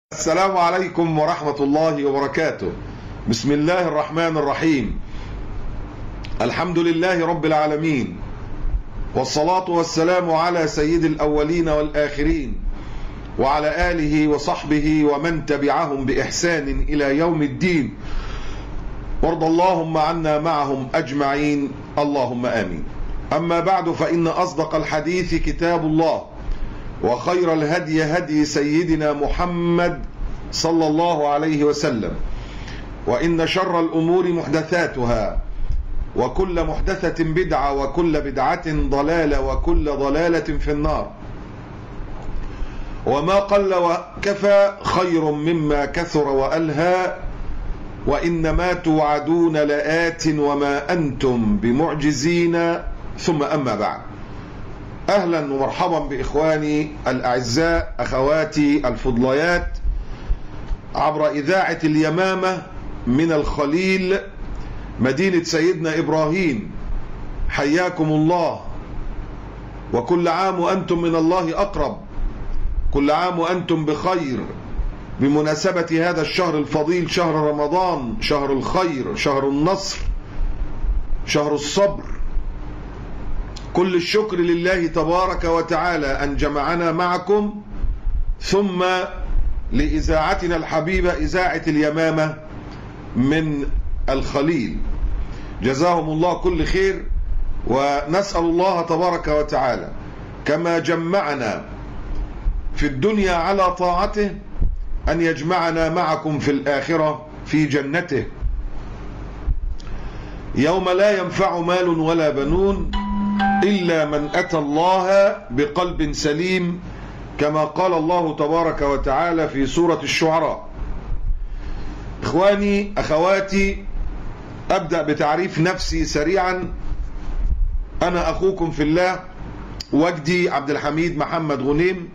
السلام عليكم ورحمة الله وبركاته. بسم الله الرحمن الرحيم. الحمد لله رب العالمين، والصلاة والسلام على سيد الأولين والآخرين، وعلى آله وصحبه ومن تبعهم بإحسان إلى يوم الدين، وارض اللهم عنا معهم أجمعين، اللهم آمين. أما بعد، فإن أصدق الحديث كتاب الله، وخير الهدي هدي سيدنا محمد صلى الله عليه وسلم، وإن شر الأمور محدثاتها، وكل محدثة بدعة، وكل بدعة ضلالة، وكل ضلالة في النار. وما قل وكفى خير مما كثر وألهى، وإنما توعدون لآت وما أنتم بمعجزين. ثم أما بعد، أهلا ومرحبا بإخواني الأعزاء، أخواتي الفضليات، عبر إذاعة اليمامة من الخليل، مدينة سيدنا إبراهيم. حياكم الله، وكل عام وأنتم من الله أقرب، كل عام وأنتم بخير، بمناسبة هذا الشهر الفضيل، شهر رمضان، شهر الخير، شهر النصر، شهر الصبر. كل الشكر لله تبارك وتعالى أن جمعنا معكم، ثم لإذاعتنا الحبيبة إذاعة اليمامة من الخليل. جزاهم الله كل خير، ونسأل الله تبارك وتعالى كما جمعنا في الدنيا على طاعته أن يجمعنا معكم في الآخرة في جنته، يوم لا ينفع مال ولا بنون إلا من أتى الله بقلب سليم، كما قال الله تبارك وتعالى في سورة الشعراء. إخواني أخواتي، أبدأ بتعريف نفسي سريعا. أنا أخوكم في الله، وجدي عبد الحميد محمد غنيم،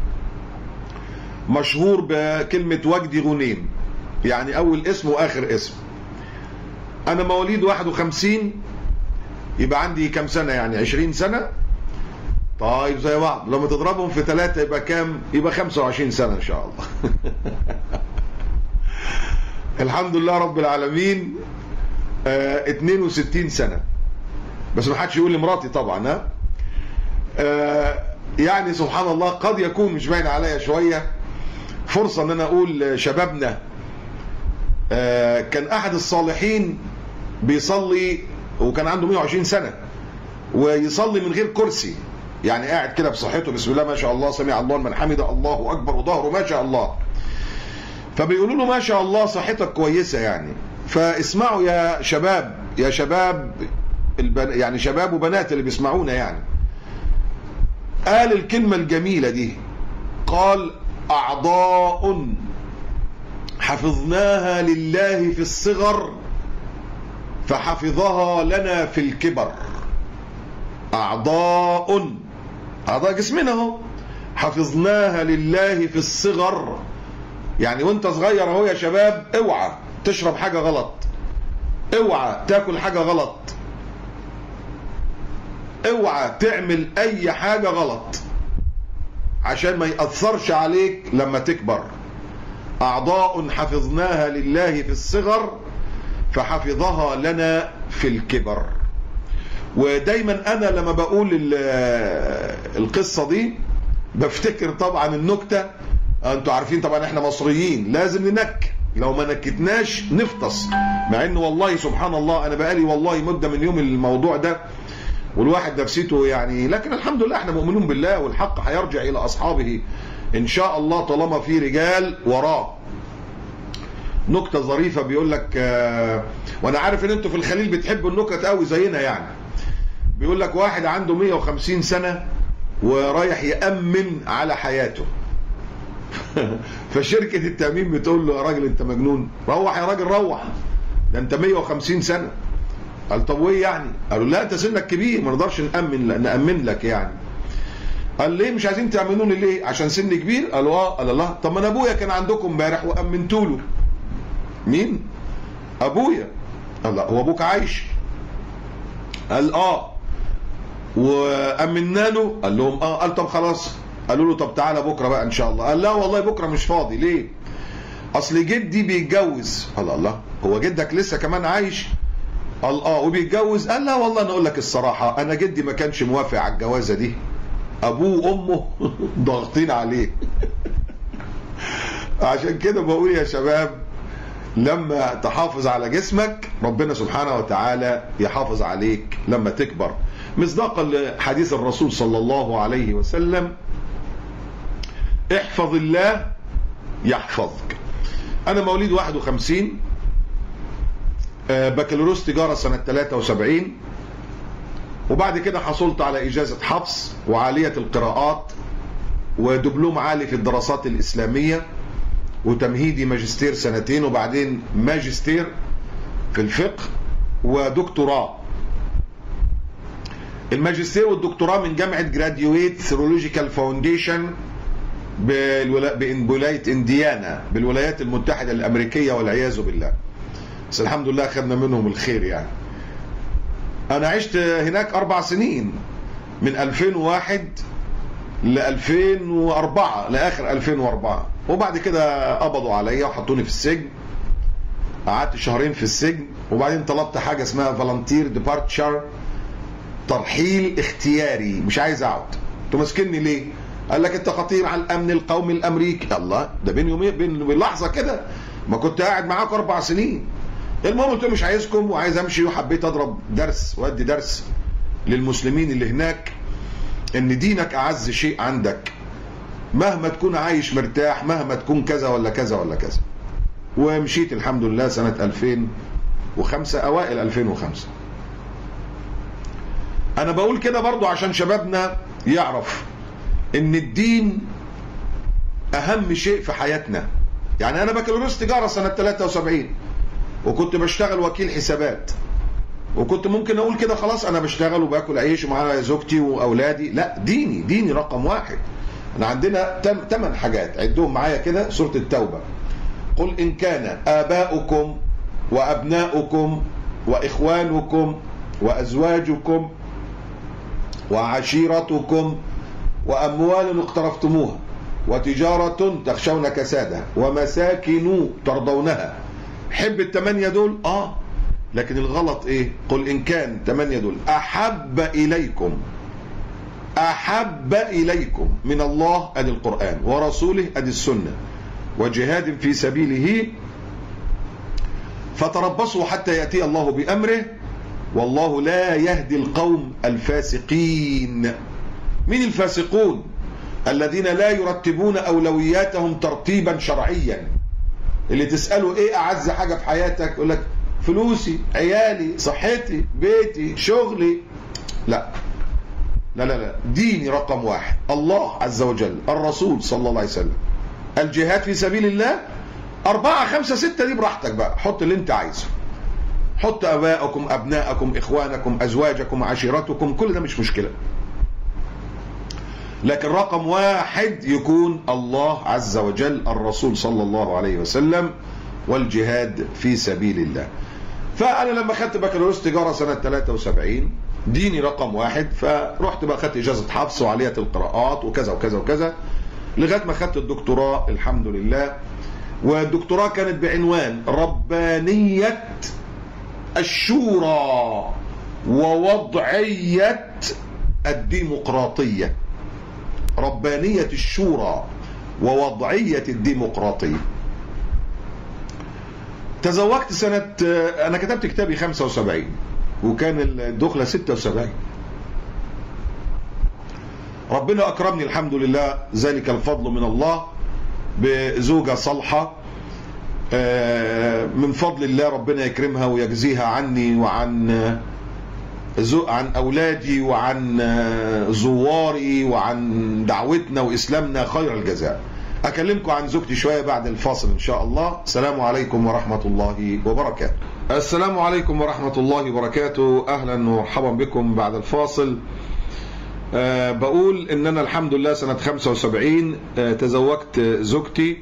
مشهور بكلمة وجدي غنيم، يعني أول اسم وآخر اسم. أنا مواليد 51، يبقى عندي كم سنة؟ يعني 20 سنة. طيب زي بعض، لما تضربهم في 3 يبقى كام؟ يبقى 25 سنة إن شاء الله. الحمد لله رب العالمين. 62 سنة، بس ما حدش يقول لي مراتي طبعا. يعني سبحان الله، قد يكون مش باين عليا شوية، فرصة ان انا اقول شبابنا. كان احد الصالحين بيصلي وكان عنده 120 سنة، ويصلي من غير كرسي، يعني قاعد كده بصحته، بسم الله ما شاء الله، سمع الله لمن حمده، الله اكبر، وظهره ما شاء الله. فبيقولوا له ما شاء الله صحتك كويسة يعني. فاسمعوا يا شباب، يا شباب يعني شباب وبنات اللي بيسمعونا، يعني قال الكلمة الجميلة دي، قال: أعضاء حفظناها لله في الصغر فحفظها لنا في الكبر. أعضاء جسمنا اهو، حفظناها لله في الصغر، يعني وانت صغير اهو يا شباب، اوعى تشرب حاجة غلط، اوعى تاكل حاجة غلط، اوعى تعمل اي حاجة غلط، عشان ما يأثرش عليك لما تكبر. أعضاء حفظناها لله في الصغر فحفظها لنا في الكبر. ودايما أنا لما بقول القصة دي بفتكر طبعا النكتة. أنتوا عارفين طبعا احنا مصريين لازم ننك، لو ما نكتناش نفطس، مع انه والله سبحان الله أنا بقالي والله مدة من يوم الموضوع ده، والواحد نفسيته يعني، لكن الحمد لله احنا مؤمنون بالله، والحق هيرجع إلى أصحابه إن شاء الله طالما في رجال وراه. نكتة ظريفة بيقول لك، وانا عارف ان انتوا في الخليل بتحبوا النكت قوي زينا يعني. بيقول لك واحد عنده 150 سنة ورايح يأمن على حياته. فشركة التأمين بتقول له: يا راجل انت مجنون، روح يا راجل روح، ده انت 150 سنة. قال: طب وايه يعني؟ قالوا: لا انت سنك كبير، ما نقدرش نأمن لك يعني. قال: ليه مش عايزين تأمنوني ليه؟ عشان سن كبير؟ قالوا: اه. قال: الله، طب ما انا ابويا كان عندكم امبارح وأمنتوا له. مين؟ ابويا. قال: لا، هو ابوك عايش؟ قال: اه. وأمنا له؟ قال لهم اه. قال: طب خلاص. قالوا له: طب تعالى بكره بقى ان شاء الله. قال: لا والله بكره مش فاضي. ليه؟ اصل جدي بيتجوز. الله الله، هو جدك لسه كمان عايش؟ قال اه وبيتجوز. قال لا والله انا اقول لك الصراحه، انا جدي ما كانش موافق على الجوازه دي، ابوه وامه ضاغطين عليه. عشان كده بقول يا شباب، لما تحافظ على جسمك ربنا سبحانه وتعالى يحافظ عليك لما تكبر، مصداقا لحديث الرسول صلى الله عليه وسلم: احفظ الله يحفظك. انا مواليد 51، بكالوريوس تجارة سنة 73، وبعد كده حصلت على إجازة حفص وعالية القراءات ودبلوم عالي في الدراسات الإسلامية وتمهيدي ماجستير سنتين وبعدين ماجستير في الفقه ودكتوراه. الماجستير والدكتوراه من جامعة جراديويت ثيولوجيكال فاونديشن بولاية انديانا بالولايات المتحدة الأمريكية والعياذ بالله، بس الحمد لله خدنا منهم الخير يعني. أنا عشت هناك 4 سنين من 2001 ل 2004 لآخر 2004، وبعد كده قبضوا عليا وحطوني في السجن. قعدت 2 شهر في السجن، وبعدين طلبت حاجة اسمها فالنتير ديبارتشر، ترحيل اختياري، مش عايز اقعد. انتوا ماسكيني ليه؟ قال لك انت خطير على الامن القومي الامريكي. الله، ده بين يومين بين لحظه كده، ما كنت قاعد معاكم 4 سنين. المهم قلت مش عايزكم وعايز امشي، وحبيت اضرب درس وادي درس للمسلمين اللي هناك ان دينك اعز شيء عندك، مهما تكون عايش مرتاح، مهما تكون كذا ولا كذا ولا كذا. ومشيت الحمد لله سنه 2005 اوائل 2005. انا بقول كده برضو عشان شبابنا يعرف ان الدين اهم شيء في حياتنا. يعني انا بكالوريوس تجارة سنة 73 وكنت بشتغل وكيل حسابات، وكنت ممكن اقول كده خلاص انا بشتغل وباكل عيش ومعايا زوجتي واولادي. لا، ديني رقم 1. احنا عندنا 8 حاجات، عدهم معايا كده، سورة التوبة: قل ان كان آباؤكم وأبناؤكم وإخوانكم وأزواجكم وعشيرتكم وأموال اقترفتموها وتجارة تخشون كسادها ومساكن ترضونها. حب ال8 دول؟ لكن الغلط ايه؟ قل ان كان 8 دول احب اليكم من الله ادي القرآن ورسوله ادي السنة وجهاد في سبيله فتربصوا حتى يأتي الله بأمره والله لا يهدي القوم الفاسقين. من الفاسقون؟ الذين لا يرتبون أولوياتهم ترتيبا شرعيا. اللي تسأله ايه أعز حاجة في حياتك؟ يقول لك فلوسي، عيالي، صحتي، بيتي، شغلي. لا لا لا لا، ديني رقم 1، الله عز وجل، الرسول صلى الله عليه وسلم، الجهاد في سبيل الله. 4 5 6 دي براحتك بقى، حط اللي انت عايزه، حط اباءكم ابناءكم اخوانكم ازواجكم عشيرتكم، كل ده مش مشكلة، لكن رقم 1 يكون الله عز وجل، الرسول صلى الله عليه وسلم، والجهاد في سبيل الله. فأنا لما خدت بكالوريوس تجارة سنة 73 ديني رقم 1، فرحت بقى خدت إجازة حفص وعالية القراءات وكذا وكذا وكذا لغاية ما خدت الدكتوراه الحمد لله. والدكتوراه كانت بعنوان ربانية الشورى ووضعية الديمقراطية. ربانية الشورى ووضعية الديمقراطية. تزوجت سنة، أنا كتبت كتابي 75 وكان الدخلة 76. ربنا أكرمني الحمد لله، ذلك الفضل من الله، بزوجة صالحة من فضل الله. ربنا يكرمها ويجزيها عني وعن أولادي وعن زواري وعن دعوتنا وإسلامنا خير الجزاء. أكلمكم عن زوجتي شوية بعد الفاصل إن شاء الله. السلام عليكم ورحمة الله وبركاته. السلام عليكم ورحمة الله وبركاته. أهلا ومرحبا بكم بعد الفاصل. بقول إن أنا الحمد لله سنة 75 تزوجت زوجتي،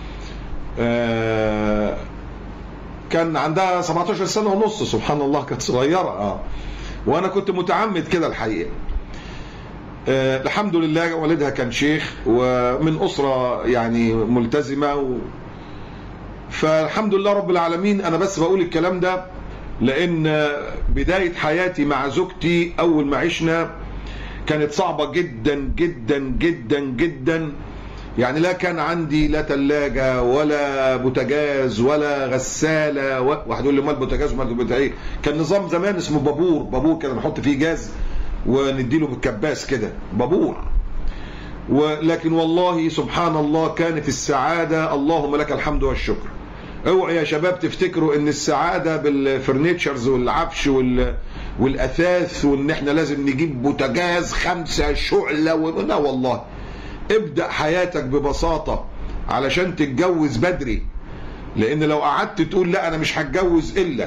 كان عندها 17 سنة ونص، سبحان الله كانت صغيرة وأنا كنت متعمد كده الحقيقة. الحمد لله والدها كان شيخ ومن أسرة يعني ملتزمة فالحمد لله رب العالمين. انا بس بقول الكلام ده لان بداية حياتي مع زوجتي اول ما عشنا كانت صعبة جدا جدا جدا جدا. يعني لا كان عندي لا ثلاجة ولا بوتاجاز ولا غسالة. واحد يقول لي ما البوتاجاز وما البوتاجاز، كان نظام زمان اسمه بابور كده نحط فيه جاز ونديله بالكباس كده بابور. ولكن والله سبحان الله كانت السعادة، اللهم لك الحمد والشكر. اوعوا يا شباب تفتكروا ان السعادة بالفرنيتشرز والعفش والاثاث وان احنا لازم نجيب بوتاجاز 5 شعلة لا والله. ابدأ حياتك ببساطة علشان تتجوز بدري، لان لو قعدت تقول لا انا مش هتجوز الا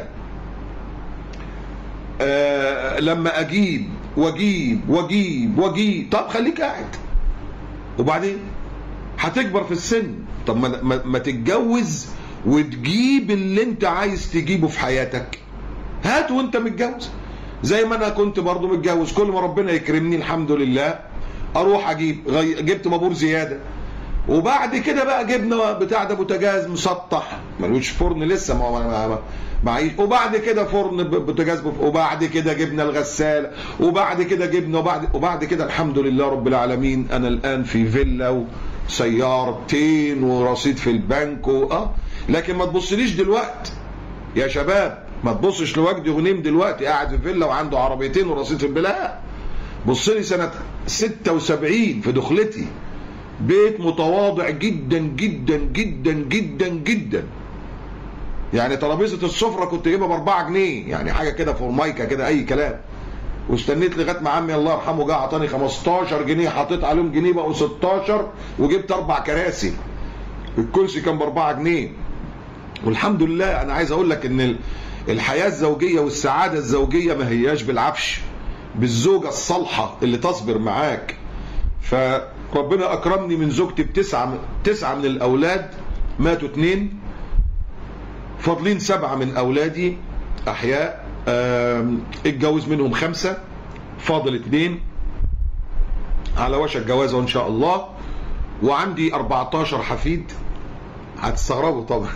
لما اجيب واجيب، طب خليك قاعد وبعدين هتكبر في السن. طب ما تتجوز وتجيب اللي انت عايز تجيبه في حياتك، هات وانت متجوز. زي ما انا كنت برضو متجوز، كل ما ربنا يكرمني الحمد لله اروح جبت بابور زياده، وبعد كده بقى جبنا بتاع ده بوتاجاز مسطح ملوش فرن لسه معيش، وبعد كده فرن بوتاجاز، وبعد كده جبنا الغساله، وبعد كده جبنا وبعد كده الحمد لله رب العالمين انا الان في فيلا وسيارتين ورصيد في البنك لكن ما تبصليش دلوقتي يا شباب، ما تبصش لوجدي غنيم دلوقتي قاعد في فيلا وعنده عربيتين ورصيد في البنك. لا، بص لي سنه 76 في دخلتي، بيت متواضع جدا جدا جدا جدا جدا. يعني ترابيزه السفره كنت جايبها ب4 جنيه، يعني حاجه كده فورمايكا كده اي كلام. واستنيت لغايه ما عمي الله يرحمه جه اعطاني 15 جنيه، حطيت عليهم جنيه بقوا 16، وجبت 4 كراسي. الكرسي كان ب4 جنيه. والحمد لله انا عايز اقول لك ان الحياه الزوجيه والسعاده الزوجيه ما هياش بالعفش، بالزوجه الصالحه اللي تصبر معاك. فربنا اكرمني من زوجتي ب9 من الاولاد، ماتوا 2، فاضلين 7 من اولادي احياء. اتجوز منهم 5، فاضل 2 على وشك جوازه ان شاء الله. وعندي 14 حفيد، هتستغربوا طبعا.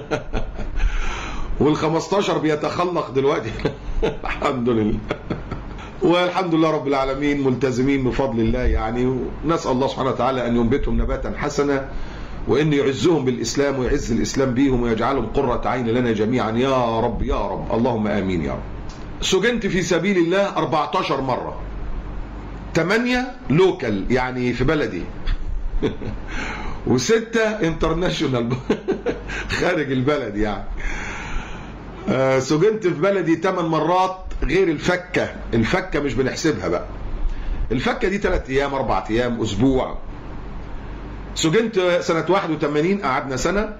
وال15 بيتخلق دلوقتي. الحمد لله. والحمد لله رب العالمين ملتزمين بفضل الله يعني. ونسأل الله سبحانه وتعالى أن ينبتهم نباتا حسنا، وأن يعزهم بالإسلام ويعز الإسلام بيهم، ويجعلهم قرة عين لنا جميعا يا رب يا رب، اللهم آمين يا رب. سجنت في سبيل الله 14 مرة، 8 لوكال يعني في بلدي، و6 انترناشونال خارج البلد يعني. سجنت في بلدي 8 مرات غير الفكة مش بنحسبها بقى. الفكة دي 3 أيام 4 أيام أسبوع. سجنت سنة 81، قعدنا سنة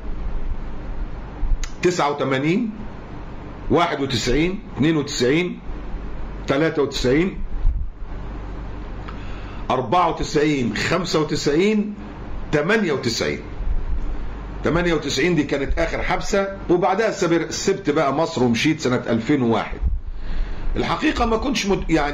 89 91 92 93 94 95 98. 98 دي كانت آخر حبسة، وبعدها سبت بقى مصر ومشيت سنة 2001. الحقيقة ما كنتش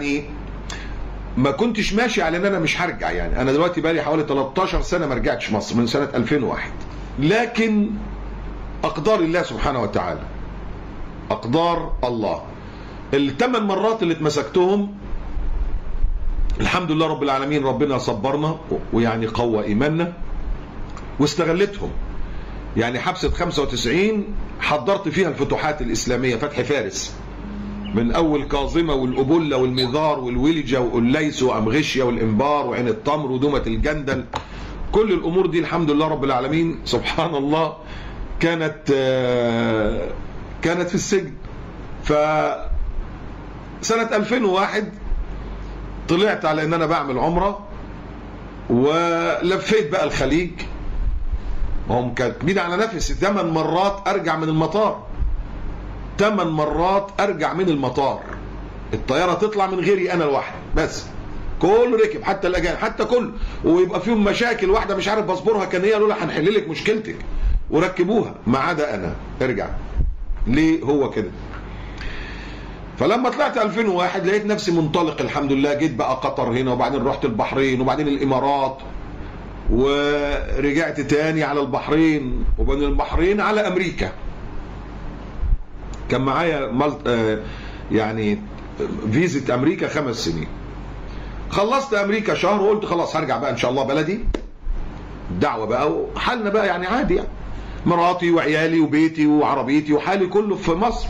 ما كنتش ماشي على ان انا مش هرجع. يعني انا دلوقتي بقى لي حوالي 13 سنة ما رجعتش مصر من سنة 2001. لكن اقدار الله سبحانه وتعالى، اقدار الله. ال8 مرات اللي اتمسكتهم الحمد لله رب العالمين ربنا صبرنا ويعني قوى ايماننا واستغلتهم. يعني حبسة 95 حضرت فيها الفتوحات الاسلامية، فتح فارس من اول كاظمه والابله والميذار والولجه والليس وامغشيه والانبار وعين التمر ودومه الجندل. كل الامور دي الحمد لله رب العالمين سبحان الله كانت في السجن. فسنه 2001 طلعت على ان انا بعمل عمره، ولفيت بقى الخليج. هم كاتبين على نفسي 8 مرات ارجع من المطار، 8 مرات ارجع من المطار. الطياره تطلع من غيري انا لوحدي بس، كل ركب حتى الاجانب حتى كل، ويبقى فيهم مشاكل. واحده مش عارف باسبورها كان هي لولا هنحل لك مشكلتك وركبوها، ما عدا انا ارجع. ليه هو كده؟ فلما طلعت 2001 لقيت نفسي منطلق الحمد لله. جيت بقى قطر هنا، وبعدين رحت البحرين، وبعدين الامارات، ورجعت تاني على البحرين، وبين البحرين على امريكا. كان معايا يعني فيزة امريكا 5 سنين. خلصت امريكا شهر وقلت خلاص هرجع بقى ان شاء الله بلدي، الدعوه بقى وحالنا بقى يعني عادي، يعني مراتي وعيالي وبيتي وعربيتي وحالي كله في مصر.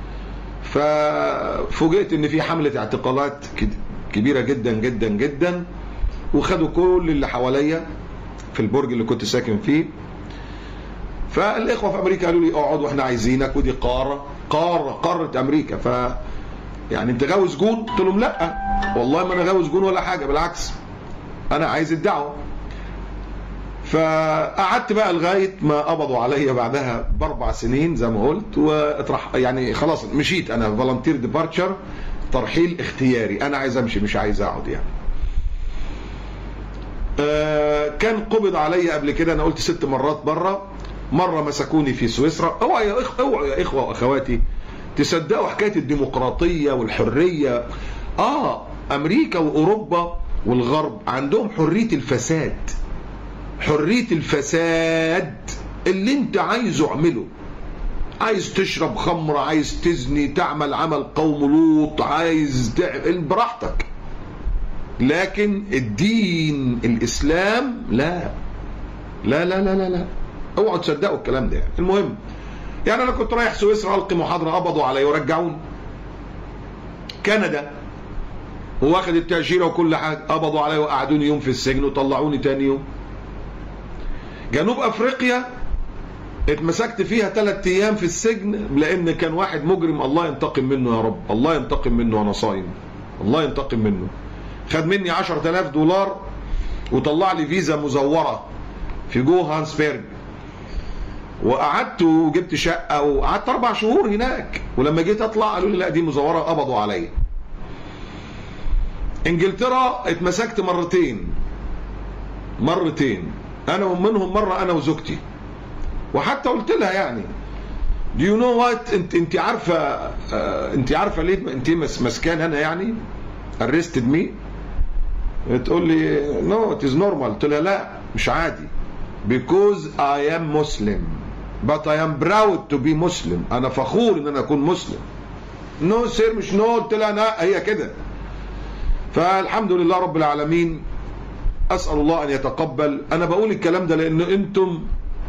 ففوجئت ان في حمله اعتقالات كبيره جدا جدا جدا، وخدوا كل اللي حواليا في البرج اللي كنت ساكن فيه. فالاخوه في امريكا قالوا لي اقعد واحنا عايزينك، ودي قاره امريكا، ف يعني انت غاوي سجون؟ قلت لهم لا والله ما انا غاوي سجون ولا حاجه، بالعكس انا عايز الدعوه. فقعدت بقى لغايه ما قبضوا عليا بعدها ب4 سنين زي ما قلت، يعني خلاص مشيت انا فولنتير ديبارتشر، ترحيل اختياري، انا عايز امشي مش عايز اقعد يعني. كان قبض عليا قبل كده انا قلت 6 مرات بره. مره مسكوني في سويسرا. اوعى يا اخوه واخواتي تصدقوا حكايه الديمقراطيه والحريه. امريكا واوروبا والغرب عندهم حريه الفساد، حريه الفساد اللي انت عايزه اعمله. عايز تشرب خمر، عايز تزني، تعمل عمل قوم لوط، عايز تعمل براحتك. لكن الدين الاسلام لا لا لا لا لا, لا. اوعوا تصدقوا الكلام ده. المهم يعني انا كنت رايح سويسرا القي محاضره، قبضوا عليا ورجعوني. كندا واخد التاشيره وكل حاجه، قبضوا عليا وقعدوني يوم في السجن وطلعوني تاني يوم. جنوب افريقيا اتمسكت فيها 3 ايام في السجن، لان كان واحد مجرم الله ينتقم منه، يا رب الله ينتقم منه وانا صايم، الله ينتقم منه. خد مني 10,000 دولار وطلع لي فيزا مزوره في جوهانسبرج، وقعدت وجبت شقه وقعدت 4 شهور هناك. ولما جيت اطلع قالوا لي لا دي مزوره، قبضوا عليا. انجلترا اتمسكت مرتين، انا ومنهم مره انا وزوجتي، وحتى قلت لها يعني do you know what، انت عارفه ليه انت مسكان هنا يعني arrested me؟ تقول لي no it is normal. قلت لها لا مش عادي because I am Muslim but I am proud to be Muslim، انا فخور ان انا اكون مسلم. no sir مش no. قلت لها لا هي كده. فالحمد لله رب العالمين، اسال الله ان يتقبل. انا بقول الكلام ده لان انتم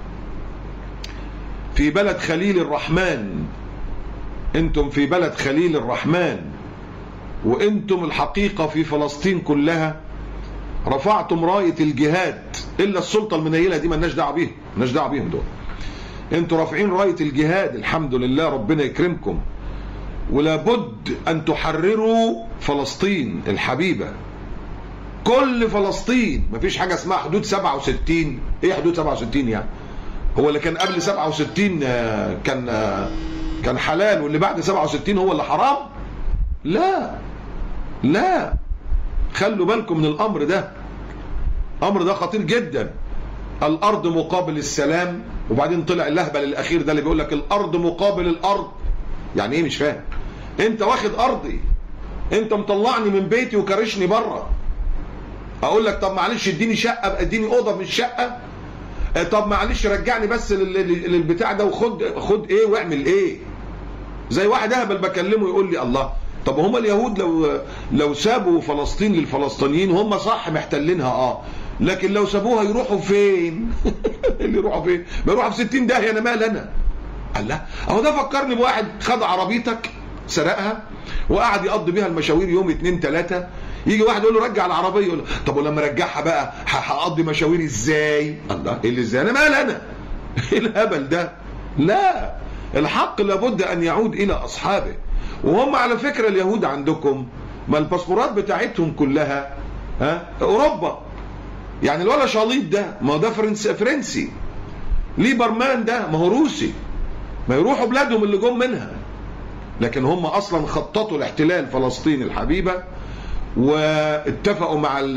في بلد خليل الرحمن، انتم في بلد خليل الرحمن، وانتم الحقيقة في فلسطين كلها رفعتم راية الجهاد. الا السلطة المنيلة دي مالناش دعوة بيهم، مالناش دعوة بيهم دول. انتم رافعين راية الجهاد، الحمد لله ربنا يكرمكم. ولابد ان تحرروا فلسطين الحبيبة، كل فلسطين. مفيش حاجة اسمها حدود 67. ايه حدود 67 يعني؟ هو اللي كان قبل 67 كان حلال واللي بعد 67 هو اللي حرام؟ لا لا، خلوا بالكم من الامر ده. الامر ده خطير جدا. الارض مقابل السلام، وبعدين طلع اللهبل الاخير ده اللي بيقول لك الارض مقابل الارض. يعني ايه؟ مش فاهم. انت واخد ارضي، انت مطلعني من بيتي وكارشني بره. اقول لك طب معلش اديني شقه، اديني اوضه من الشقه، طب معلش رجعني بس للبتاع ده وخد ايه واعمل ايه. زي واحد اهبل بكلمه يقول لي الله، طب هم اليهود لو سابوا فلسطين للفلسطينيين هم صح محتلينها لكن لو سابوها يروحوا فين؟ اللي يروحوا فين؟ ما يروحوا في 60 داهيه، انا مال انا. الله، اهو ده فكرني بواحد خد عربيتك سرقها وقعد يقضي بيها المشاوير يوم 2 3. يجي واحد يقول له رجع العربيه، يقول له طب ولما رجعها بقى هقضي مشاوير ازاي؟ الله، ايه اللي ازاي؟ انا مال انا؟ ايه الهبل ده؟ لا، الحق لابد ان يعود الى اصحابه. وهم على فكره اليهود عندكم ما الباسبورات بتاعتهم كلها اوروبا. يعني الولا شاليط ده ما هو ده فرنسي، ليبرمان ده ما هو روسي، ما يروحوا بلادهم اللي جم منها. لكن هم اصلا خططوا لاحتلال فلسطين الحبيبه، واتفقوا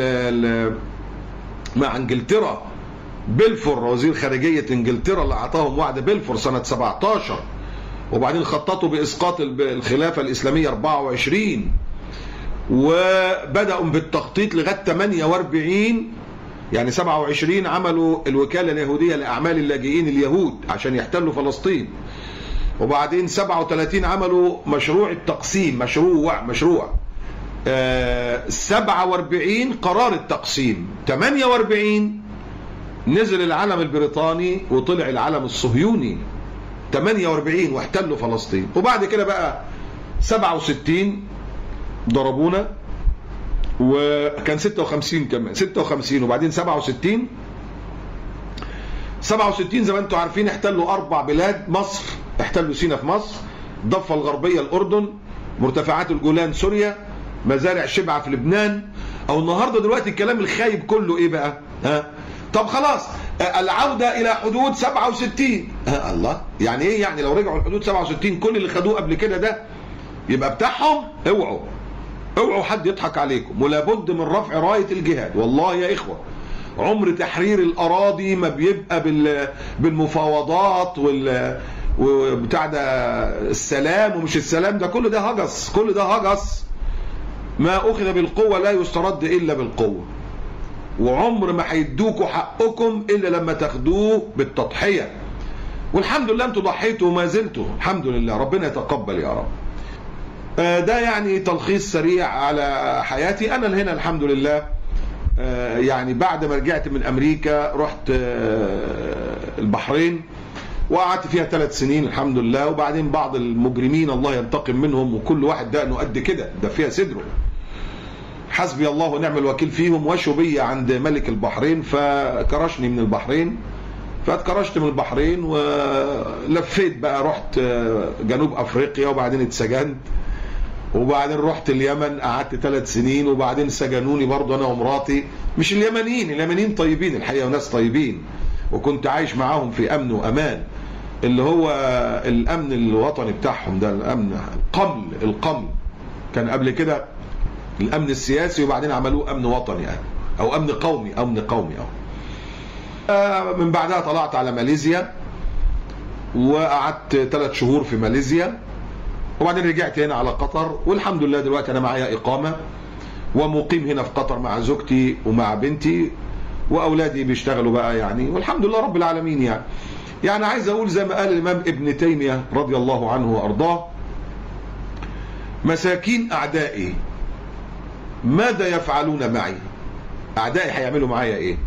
مع انجلترا. بلفور وزير خارجيه انجلترا اللي اعطاهم وعد بلفور سنه 17، وبعدين خططوا باسقاط الخلافه الاسلاميه 24، وبداوا بالتخطيط لغايه 48 يعني 27 عملوا الوكالة اليهودية لأعمال اللاجئين اليهود عشان يحتلوا فلسطين، وبعدين 37 عملوا مشروع التقسيم، مشروع 47 قرار التقسيم، 48 نزل العلم البريطاني وطلع العلم الصهيوني، 48 واحتلوا فلسطين. وبعد كده بقى 67 ضربونا، وكان 56 كمان، 56 وبعدين 67 زي ما انتم عارفين احتلوا 4 بلاد، مصر احتلوا سيناء في مصر، الضفة الغربية الأردن، مرتفعات الجولان سوريا، مزارع شبعة في لبنان. او النهارده دلوقتي الكلام الخايب كله ايه بقى؟ طب خلاص العودة إلى حدود 67. الله، يعني ايه؟ يعني لو رجعوا لحدود 67 كل اللي خدوه قبل كده ده يبقى بتاعهم؟ اوعوا حد يضحك عليكم، ولابد من رفع راية الجهاد. والله يا إخوة عمر تحرير الأراضي ما بيبقى بالمفاوضات وبتاع ده السلام ومش السلام، ده كل ده هجس، كل ده هجس. ما أخذ بالقوة لا يسترد إلا بالقوة، وعمر ما هيدوكوا حقكم إلا لما تاخدوه بالتضحية. والحمد لله انتوا ضحيتوا وما زلتوا، الحمد لله، ربنا يتقبل يا رب. ده يعني تلخيص سريع على حياتي. أنا هنا الحمد لله يعني بعد ما رجعت من أمريكا رحت البحرين وقعدت فيها 3 سنين الحمد لله. وبعدين بعض المجرمين الله ينتقم منهم، وكل واحد دقنه قد كده، ده فيها صدره، حسبي الله ونعم الوكيل فيهم، وشوا بيا عند ملك البحرين فكرشني من البحرين، فاتكرشت من البحرين ولفيت بقى، رحت جنوب أفريقيا وبعدين اتسجنت، وبعدين رحت اليمن قعدت 3 سنين، وبعدين سجنوني برضه انا ومراتي. مش اليمنيين طيبين الحقيقه وناس طيبين، وكنت عايش معاهم في امن وامان، اللي هو الامن الوطني بتاعهم ده، الامن القمل كان قبل كده الامن السياسي، وبعدين عملوه امن وطني يعني، او امن قومي من بعدها طلعت على ماليزيا وقعدت 3 شهور في ماليزيا، وبعدين رجعت هنا على قطر. والحمد لله دلوقتي انا معايا اقامه ومقيم هنا في قطر مع زوجتي ومع بنتي، واولادي بيشتغلوا بقى يعني، والحمد لله رب العالمين. يعني عايز اقول زي ما قال الامام ابن تيميه رضي الله عنه وارضاه: مساكين اعدائي ماذا يفعلون معي؟ اعدائي هيعملوا معايا ايه؟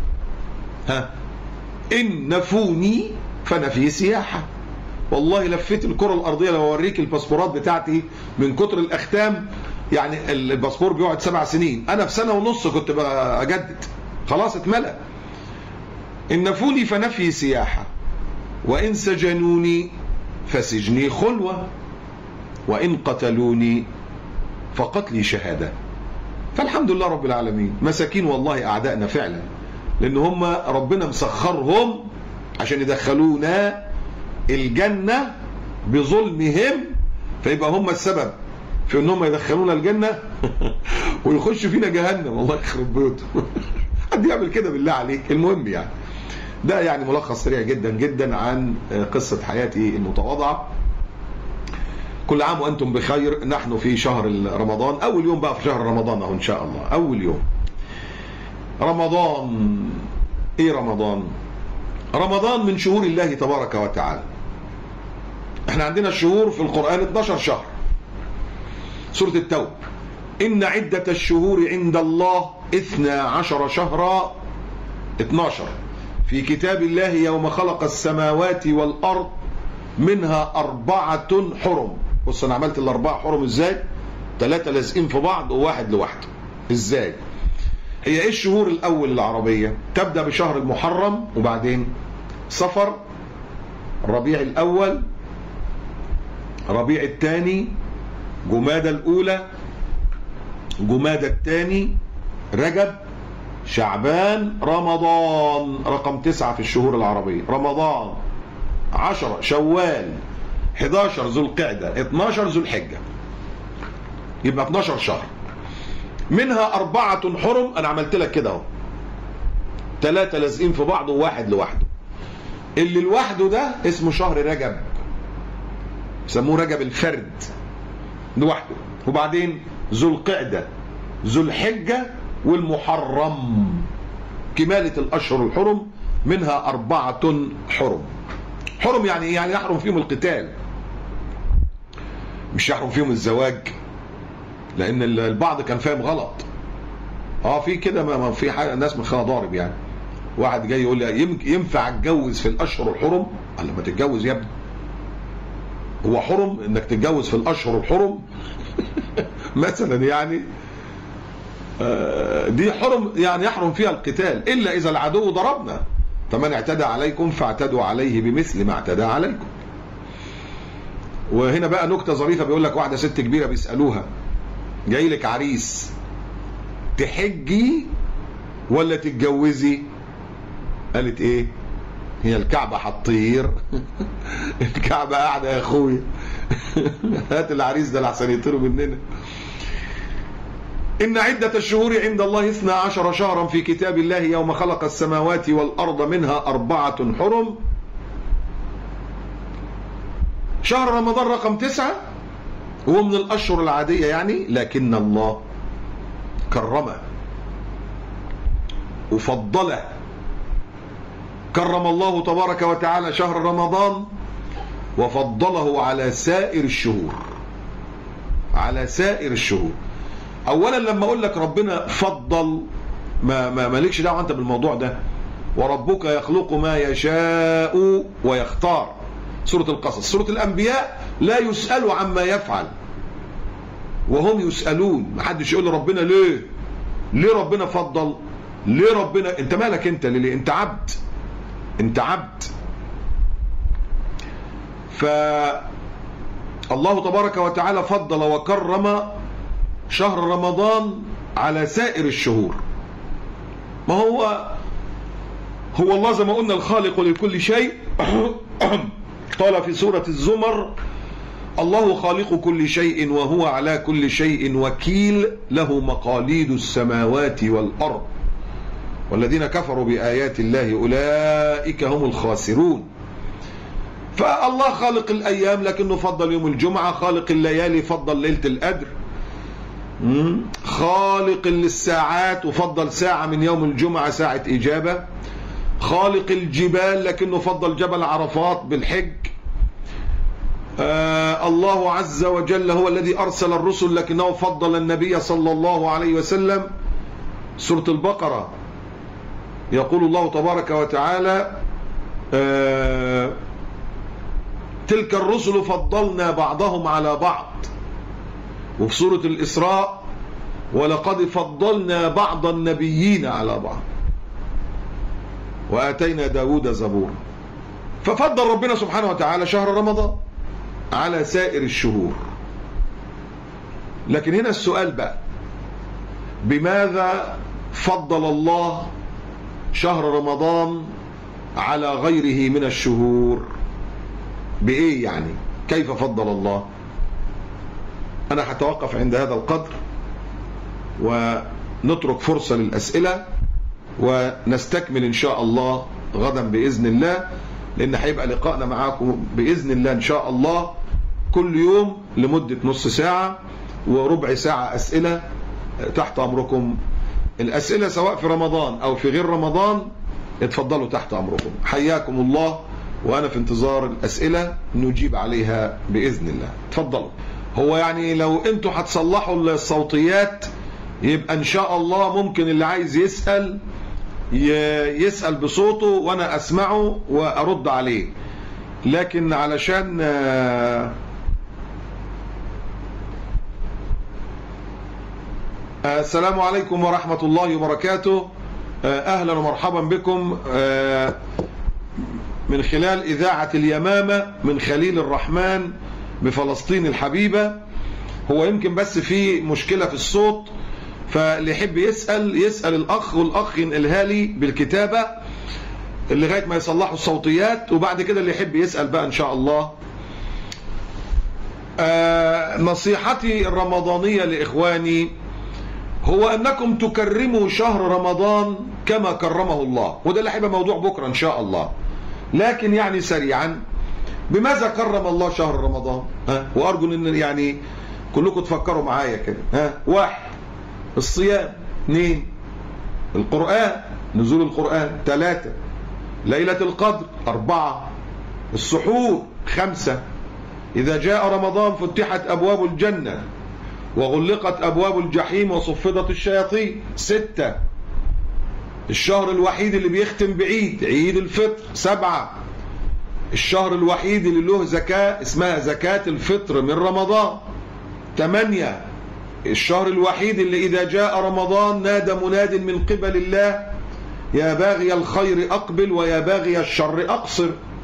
ان نفوني فنفي سياحه. والله لفيت الكرة الأرضية، لو أوريك الباسبورات بتاعتي من كتر الأختام، يعني الباسبور بيقعد 7 سنين، أنا في 1.5 سنة كنت أجدد، خلاص اتملى. إن نفوني فنفي سياحة، وإن سجنوني فسجني خلوة، وإن قتلوني فقتلي شهادة. فالحمد لله رب العالمين. مساكين والله أعدائنا فعلا، لأن هم ربنا مسخرهم عشان يدخلونا الجنة بظلمهم، فيبقى هم السبب في انهم يدخلونا الجنة ويخش فينا جهنم، الله يخرب بيوته. حد يعمل كده بالله عليك؟ المهم يعني ده يعني ملخص سريع جدا جدا عن قصة حياتي المتواضعة. كل عام وانتم بخير. نحن في شهر رمضان، اول يوم بقى في شهر رمضان اهو ان شاء الله، اول يوم رمضان. ايه رمضان؟ رمضان من شهور الله تبارك وتعالى. احنا عندنا الشهور في القرآن 12 شهر. سورة التوبة: إن عدة الشهور عند الله 12 شهرا، 12 في كتاب الله يوم خلق السماوات والأرض منها 4 حرم. بص أنا عملت ال4 حرم ازاي؟ 3 لازقين في بعض وواحد لوحده. ازاي؟ هي ايه الشهور الأول العربية؟ تبدأ بشهر المحرم، وبعدين صفر، ربيع الأول، ربيع الثاني، جمادى الأولى، جمادى الثاني، رجب، شعبان، رمضان رقم 9 في الشهور العربية، رمضان، 10 شوال، 11 ذو القعدة، 12 ذو الحجة، يبقى 12 شهر. منها 4 حرم، أنا عملت لك كده أهو، 3 لازقين في بعض وواحد لوحده. اللي لوحده ده اسمه شهر رجب، يسموه رجب الفرد لوحده. وبعدين ذو القعدة، ذو الحجة، والمحرم. كمالة الأشهر الحرم منها 4 حرم. حرم يعني ايه؟ يعني يحرم فيهم القتال، مش يحرم فيهم الزواج، لأن البعض كان فاهم غلط. في كده، ما في حاجة ناس مخها ضارب يعني. واحد جاي يقول لي ينفع اتجوز في الأشهر الحرم؟ قال لما تتجوز يا ابني، هو حرم انك تتجوز في الأشهر الحرم؟ مثلا يعني دي حرم يعني يحرم فيها القتال، إلا إذا العدو ضربنا، فمن اعتدى عليكم فاعتدوا عليه بمثل ما اعتدى عليكم. وهنا بقى نكتة ظريفة، بيقول لك واحدة ست كبيرة بيسألوها جاي لك عريس تحجي ولا تتجوزي؟ قالت ايه؟ هي الكعبة هتطير؟ الكعبة قاعدة يا اخويا. هات العريس ده لحسن يطيروا مننا. إن عدة الشهور عند الله 12 شهرا في كتاب الله يوم خلق السماوات والأرض منها 4 حرم. شهر رمضان رقم 9 هو من الأشهر العادية يعني، لكن الله كرمه وفضله. كرم الله تبارك وتعالى شهر رمضان وفضله على سائر الشهور، على سائر الشهور. اولا لما اقول لك ربنا فضل، مالكش دعوه انت بالموضوع ده. وربك يخلق ما يشاء ويختار، سوره القصص. سوره الانبياء لا يسأل عما يفعل وهم يسألون. محدش يقول لربنا ليه ربنا فضل، ليه ربنا، انت مالك انت ليه؟ انت عبد، انت عبد. فالله تبارك وتعالى فضل وكرم شهر رمضان على سائر الشهور. ما هو الله زي ما قلنا الخالق لكل شيء. قال في سورة الزمر: الله خالق كل شيء وهو على كل شيء وكيل، له مقاليد السماوات والأرض والذين كفروا بآيات الله أولئك هم الخاسرون. فالله خالق الأيام لكنه فضل يوم الجمعة، خالق الليالي فضل ليلة القدر، خالق للساعات وفضل ساعة من يوم الجمعة ساعة إجابة، خالق الجبال لكنه فضل جبل عرفات بالحج. الله عز وجل هو الذي أرسل الرسل لكنه فضل النبي صلى الله عليه وسلم. سورة البقرة يقول الله تبارك وتعالى: تلك الرسل فضلنا بعضهم على بعض. وفي سورة الإسراء: ولقد فضلنا بعض النبيين على بعض وآتينا داود زبورا. ففضل ربنا سبحانه وتعالى شهر رمضان على سائر الشهور. لكن هنا السؤال بقى: بماذا فضل الله شهر رمضان على غيره من الشهور؟ بإيه يعني؟ كيف فضل الله؟ أنا هتوقف عند هذا القدر ونترك فرصة للأسئلة، ونستكمل إن شاء الله غدا بإذن الله، لأن هيبقى لقائنا معاكم بإذن الله إن شاء الله كل يوم لمدة نص ساعة وربع ساعة أسئلة تحت أمركم. الأسئلة سواء في رمضان أو في غير رمضان اتفضلوا تحت أمركم. حياكم الله، وأنا في انتظار الأسئلة نجيب عليها بإذن الله. اتفضلوا. هو يعني لو انتوا هتصلحوا الصوتيات يبقى ان شاء الله ممكن اللي عايز يسأل بصوته وانا اسمعه وارد عليه. لكن علشان السلام عليكم ورحمة الله وبركاته. اهلا ومرحبا بكم من خلال اذاعة اليمامة من خليل الرحمن بفلسطين الحبيبة. هو يمكن بس في مشكلة في الصوت، فاللي يحب يسأل الأخ، والأخ ينقلها لي بالكتابة لغاية ما يصلحوا الصوتيات، وبعد كده اللي يحب يسأل بقى إن شاء الله. نصيحتي الرمضانية لإخواني هو أنكم تكرموا شهر رمضان كما كرمه الله، وده اللي هيبقى موضوع بكرة إن شاء الله. لكن يعني سريعا، بماذا كرم الله شهر رمضان؟ وأرجو أن يعني كلكم تفكروا معايا كده. 1 الصيام، 2 القرآن، نزول القرآن. 3 ليلة القدر. 4 السحور. 5 إذا جاء رمضان فتحت أبواب الجنة وغلقت أبواب الجحيم وصفدت الشياطين. 6 الشهر الوحيد اللي بيختم بعيد، عيد الفطر. 7 الشهر الوحيد اللي له زكاة اسمها زكاة الفطر من رمضان. 8 الشهر الوحيد اللي إذا جاء رمضان نادى مناد من قبل الله يا باغي الخير أقبل ويا باغي الشر أقصر.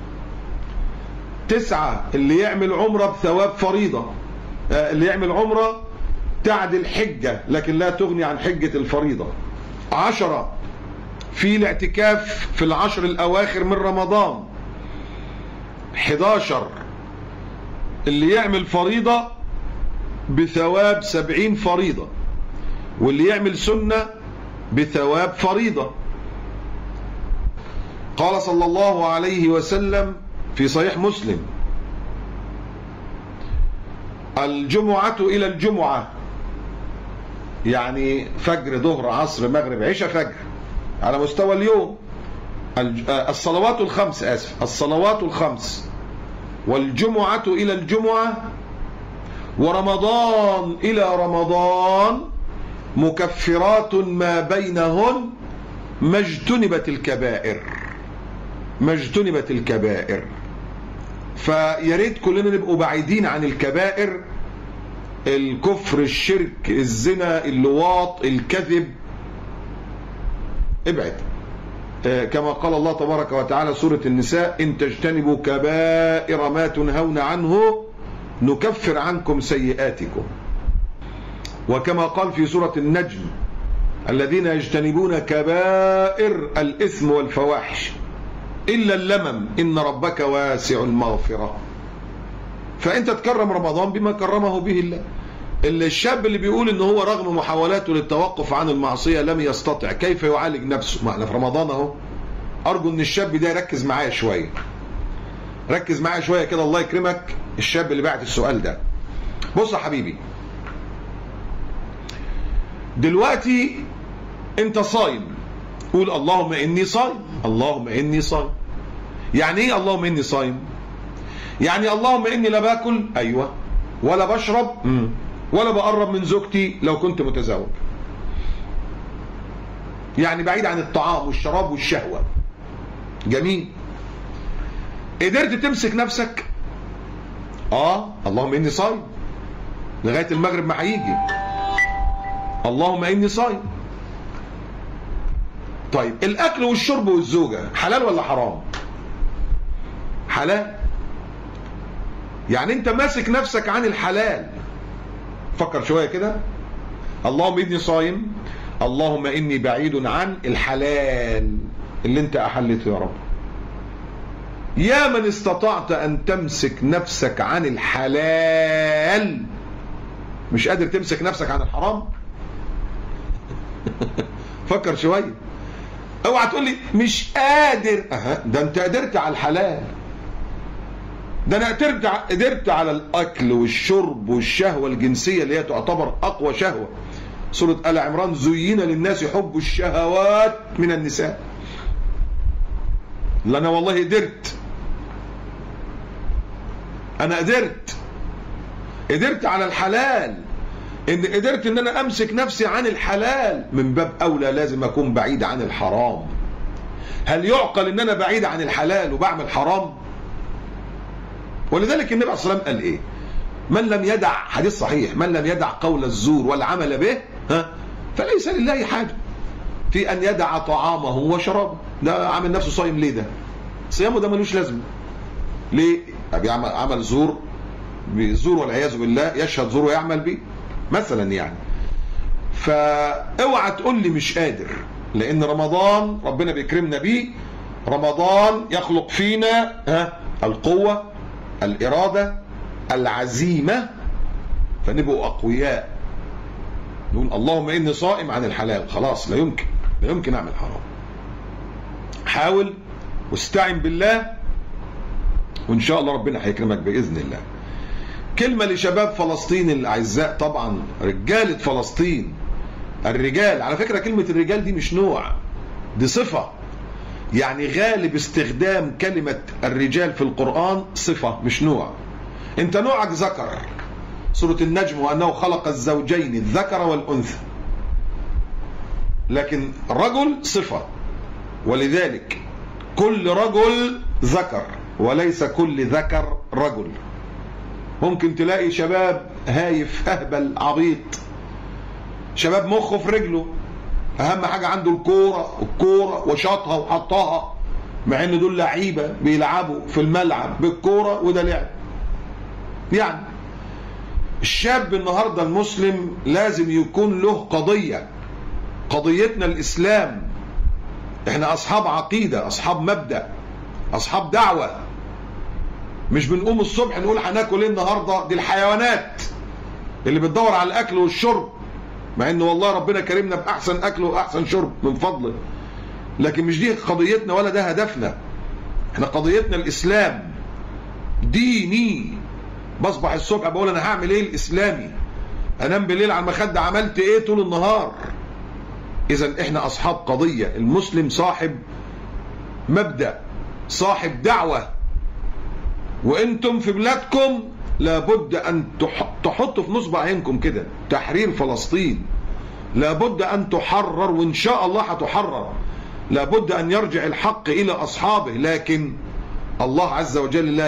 9 اللي يعمل عمرة بثواب فريضة، اللي يعمل عمرة تعدل حجة لكن لا تغني عن حجة الفريضة. 10 في الاعتكاف في العشر الأواخر من رمضان. 11 اللي يعمل فريضة بثواب 70 فريضة، واللي يعمل سنة بثواب فريضة. قال صلى الله عليه وسلم في صحيح مسلم: الجمعة إلى الجمعة، يعني فجر ظهر عصر مغرب عشاء فجر على مستوى اليوم. الصلوات الخمس، الصلوات الخمس، والجمعة إلى الجمعة، ورمضان إلى رمضان، مكفرات ما بينهن ما اجتنبت الكبائر. ما اجتنبت الكبائر. فياريت كلنا نبقوا بعيدين عن الكبائر، الكفر، الشرك، الزنا، اللواط، الكذب، ابعد. كما قال الله تبارك وتعالى سورة النساء: إن تجتنبوا كبائر ما تنهون عنه نكفر عنكم سيئاتكم. وكما قال في سورة النجم: الذين يجتنبون كبائر الإثم والفواحش إلا اللمم إن ربك واسع المغفرة. فأنت تكرم رمضان بما كرمه به الله. الشاب اللي بيقول إن هو رغم محاولاته للتوقف عن المعصية لم يستطع، كيف يعالج نفسه؟ ما احنا في رمضان اهو. أرجو إن الشاب ده يركز معايا شوية، ركز معايا شوية كده، الله يكرمك. الشاب اللي بعت السؤال ده، بص يا حبيبي، دلوقتي أنت صايم، قول اللهم إني صايم، اللهم إني صايم. يعني إيه اللهم إني صايم؟ يعني اللهم إني لا باكل، أيوه، ولا بشرب، ولا بقرب من زوجتي لو كنت متزوج. يعني بعيد عن الطعام والشراب والشهوة. جميل. قدرت تمسك نفسك؟ اللهم إني صايم لغاية المغرب ما هيجي. اللهم إني صايم. طيب الأكل والشرب والزوجة حلال ولا حرام؟ حلال. يعني أنت ماسك نفسك عن الحلال. فكر شوية كده. اللهم إني صايم، اللهم إني بعيد عن الحلال اللي أنت أحلته يا رب. يا من استطعت أن تمسك نفسك عن الحلال، مش قادر تمسك نفسك عن الحرام؟ فكر شوية. اوعى تقول لي مش قادر. ده انت قدرت على الحلال. ده انا قدرت على الاكل والشرب والشهوة الجنسية اللي هي تعتبر اقوى شهوة. سورة آل عمران: زين للناس حب الشهوات من النساء. لا انا والله قدرت. انا قدرت على الحلال. ان قدرت ان انا امسك نفسي عن الحلال، من باب اولى لازم اكون بعيد عن الحرام. هل يعقل ان انا بعيد عن الحلال وبعمل حرام؟ ولذلك النبي عليه الصلاه والسلام قال ايه؟ من لم يدع، حديث صحيح، من لم يدع قول الزور والعمل به فليس لله حاجه في ان يدع طعامه وشرابه. ده عامل نفسه صايم ليه؟ ده صيامه ده ملوش لازمه. ليه؟ بيعمل عمل زور، بزور والعياذ بالله، يشهد زور ويعمل به مثلا يعني. فاوعى تقول لي مش قادر، لان رمضان ربنا بيكرمنا بيه. رمضان يخلق فينا القوة، الإرادة، العزيمة، فنبقوا أقوياء. نقول اللهم إني صائم عن الحلال، خلاص لا يمكن أعمل حرام. حاول واستعن بالله وإن شاء الله ربنا هيكرمك بإذن الله. كلمة لشباب فلسطين الأعزاء، طبعا رجالة فلسطين، الرجال. على فكرة كلمة الرجال دي مش نوع، دي صفة، يعني غالب استخدام كلمة الرجال في القرآن صفة مش نوع. انت نوعك ذكر، سورة النجم وأنه خلق الزوجين الذكر والأنثى، لكن رجل صفة، ولذلك كل رجل ذكر وليس كل ذكر رجل. ممكن تلاقي شباب هايف أهبل عبيط، شباب مخه في رجله، أهم حاجة عنده الكورة وشاطها وحطها، مع ان دول لعيبة بيلعبوا في الملعب بالكورة وده لعب. يعني الشاب النهاردة المسلم لازم يكون له قضية، قضيتنا الإسلام. احنا أصحاب عقيدة، أصحاب مبدأ، أصحاب دعوة. مش بنقوم الصبح نقول هناكل ايه النهاردة. دي الحيوانات اللي بتدور على الأكل والشرب، مع ان والله ربنا كرمنا بأحسن أكل وأحسن شرب من فضله، لكن مش دي قضيتنا ولا ده هدفنا. احنا قضيتنا الإسلام ديني. بصبح الصبح بقول انا هعمل ايه الإسلامي، انام بالليل على المخدة عملت ايه طول النهار. اذا احنا اصحاب قضية. المسلم صاحب مبدأ، صاحب دعوة. وانتم في بلادكم لابد ان تحطوا في نصب عينكم كده تحرير فلسطين، لابد ان تحرر، وان شاء الله هتحرر. لابد ان يرجع الحق الى اصحابه، لكن الله عز وجل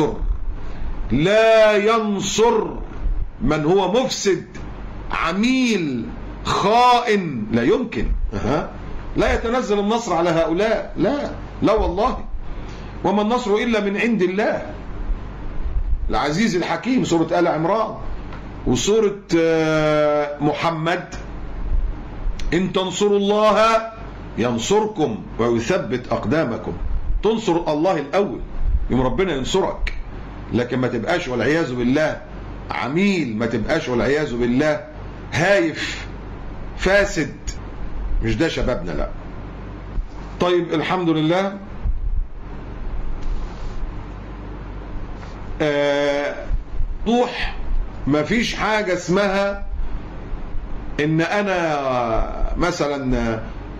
لا ينصر من هو مفسد عميل خائن. لا يمكن. لا يتنزل النصر على هؤلاء، لا والله. وما النصر إلا من عند الله العزيز الحكيم، سورة آل عمران. وسورة محمد إن تنصروا الله ينصركم ويثبت أقدامكم. تنصر الله الأول يوم ربنا ينصرك، لكن ما تبقاش والعياذ بالله عميل، ما تبقاش والعياذ بالله هايف فاسد. مش ده شبابنا، لا. طيب الحمد لله. وضوح. ما فيش حاجة اسمها ان انا مثلا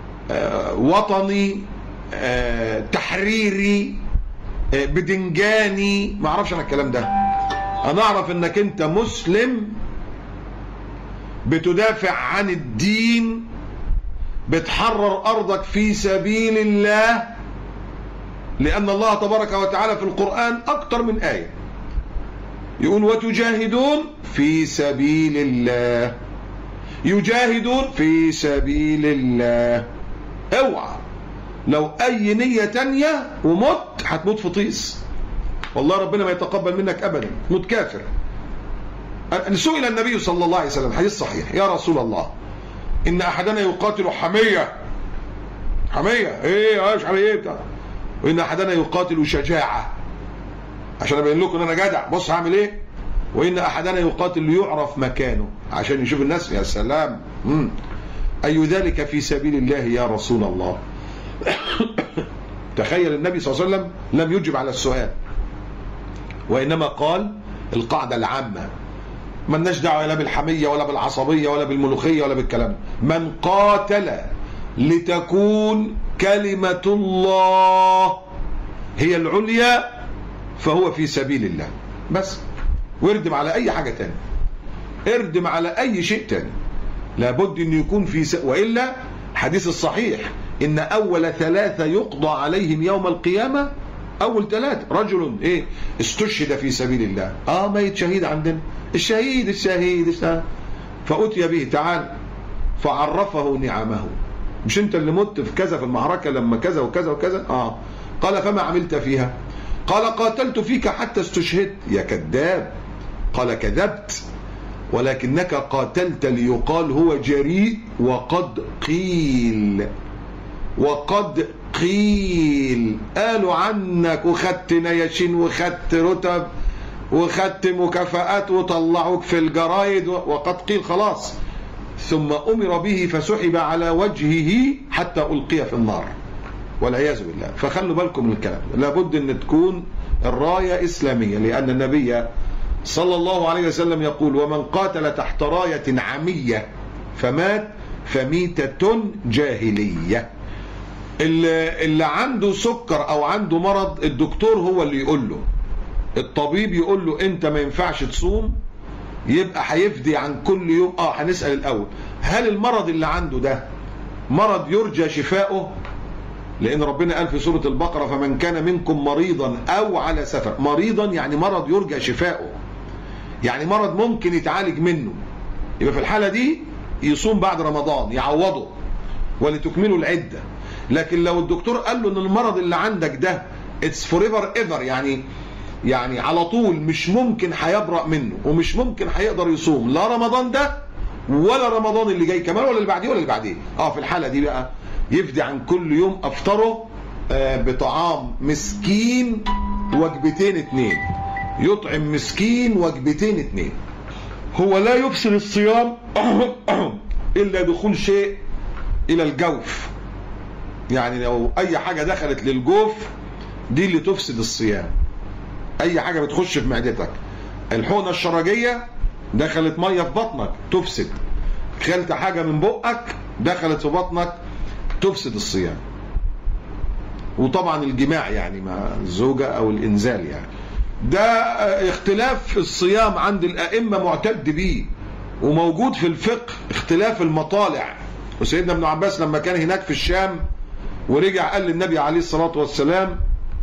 وطني تحريري بدنجاني، ما اعرفش انا الكلام ده. انا اعرف انك انت مسلم بتدافع عن الدين، بتحرر ارضك في سبيل الله، لان الله تبارك وتعالى في القرآن اكتر من آية يقول وتجاهدون في سبيل الله، يجاهدون في سبيل الله. اوعى لو اي نية تانية ومت هتموت في طيس، والله ربنا ما يتقبل منك ابدا، تموت كافر. سئل النبي صلى الله عليه وسلم حديث صحيح: يا رسول الله ان احدنا يقاتل حمية ايه مش حمية بتاع، وان احدنا يقاتل شجاعة، عشان ابين لكم ان انا جدع، بص هعمل ايه. وان احدنا يقاتل ليعرف مكانه، عشان يشوف الناس. يا سلام. اي ذلك في سبيل الله يا رسول الله؟ تخيل النبي صلى الله عليه وسلم لم يجب على السؤال، وانما قال القاعدة العامة، مالناش دعوه لا بالحمية ولا بالعصبية ولا بالملوخية ولا بالكلام. من قاتل لتكون كلمة الله هي العليا فهو في سبيل الله بس. واردم على اي حاجة تاني، اردم على اي شيء تاني، لابد ان يكون في وإلا حديث الصحيح ان اول ثلاثة يقضى عليهم يوم القيامة، اول ثلاثة رجل ايه استشهد في سبيل الله. ميت شهيد عندنا، الشهيد فأتي به تعال فعرفه نعمه. مش انت اللي مت في كذا في المعركة لما كذا وكذا وكذا؟ قال فما عملت فيها؟ قال قاتلت فيك حتى استشهدت. يا كذاب. قال كذبت، ولكنك قاتلت ليقال هو جريء، وقد قيل قالوا عنك، وخدت نياشين وخدت رتب وخدت مكافآت وطلعوك في الجرايد، وقد قيل خلاص. ثم أمر به فسحب على وجهه حتى ألقي في النار والعياذ بالله. فخلوا بالكم من الكلام، لابد أن تكون الراية إسلامية، لأن النبي صلى الله عليه وسلم يقول ومن قاتل تحت راية عمية فمات فميتة جاهلية. اللي عنده سكر او عنده مرض الدكتور هو اللي يقول له، الطبيب يقول له انت ما ينفعش تصوم، يبقى هيفدي عن كل يوم. هنسأل الاول هل المرض اللي عنده ده مرض يرجى شفاؤه؟ لان ربنا قال في سورة البقرة فمن كان منكم مريضا او على سفر. مريضا يعني مرض يرجى شفاؤه، يعني مرض ممكن يتعالج منه، يبقى في الحالة دي يصوم بعد رمضان يعوضه ولتكملوا العدة. لكن لو الدكتور قال له ان المرض اللي عندك ده اتس فور ايفر ايفر، يعني على طول مش ممكن هيبرأ منه ومش ممكن هيقدر يصوم لا رمضان ده ولا رمضان اللي جاي كمان ولا اللي بعديه ولا اللي بعديه، في الحالة دي بقى يفدي عن كل يوم افطره بطعام مسكين وجبتين 2، يطعم مسكين وجبتين 2. هو لا يفسد الصيام الا دخول شيء الى الجوف، يعني لو اي حاجة دخلت للجوف دي اللي تفسد الصيام. اي حاجة بتخش في معدتك، الحقنة الشرجية دخلت مية في بطنك تفسد، خلت حاجة من بقك دخلت في بطنك تفسد الصيام. وطبعا الجماع يعني مع الزوجة او الانزال، يعني ده اختلاف الصيام عند الائمة معتد بيه وموجود في الفقه، اختلاف المطالع. وسيدنا ابن عباس لما كان هناك في الشام ورجع قال للنبي عليه الصلاة والسلام،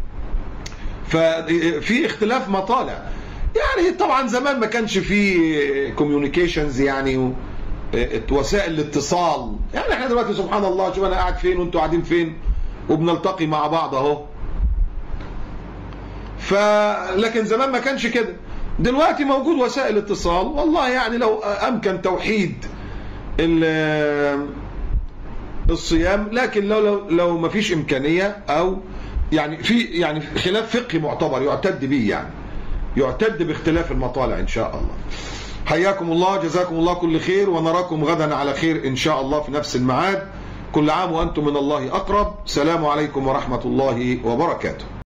ففي اختلاف مطالع. يعني طبعا زمان ما كانش فيه كوميونيكيشنز، يعني وسائل الاتصال. يعني احنا دلوقتي سبحان الله شوف انا قاعد فين وانتوا قاعدين فين وبنلتقي مع بعض اهو. لكن زمان ما كانش كده. دلوقتي موجود وسائل اتصال، والله يعني لو امكن توحيد الصيام، لكن لو ما فيش امكانيه او يعني خلاف فقهي معتبر يعتد به، يعني يعتد باختلاف المطالع ان شاء الله. حياكم الله، جزاكم الله كل خير، ونراكم غدا على خير ان شاء الله في نفس الميعاد. كل عام وانتم من الله اقرب. سلام عليكم ورحمة الله وبركاته.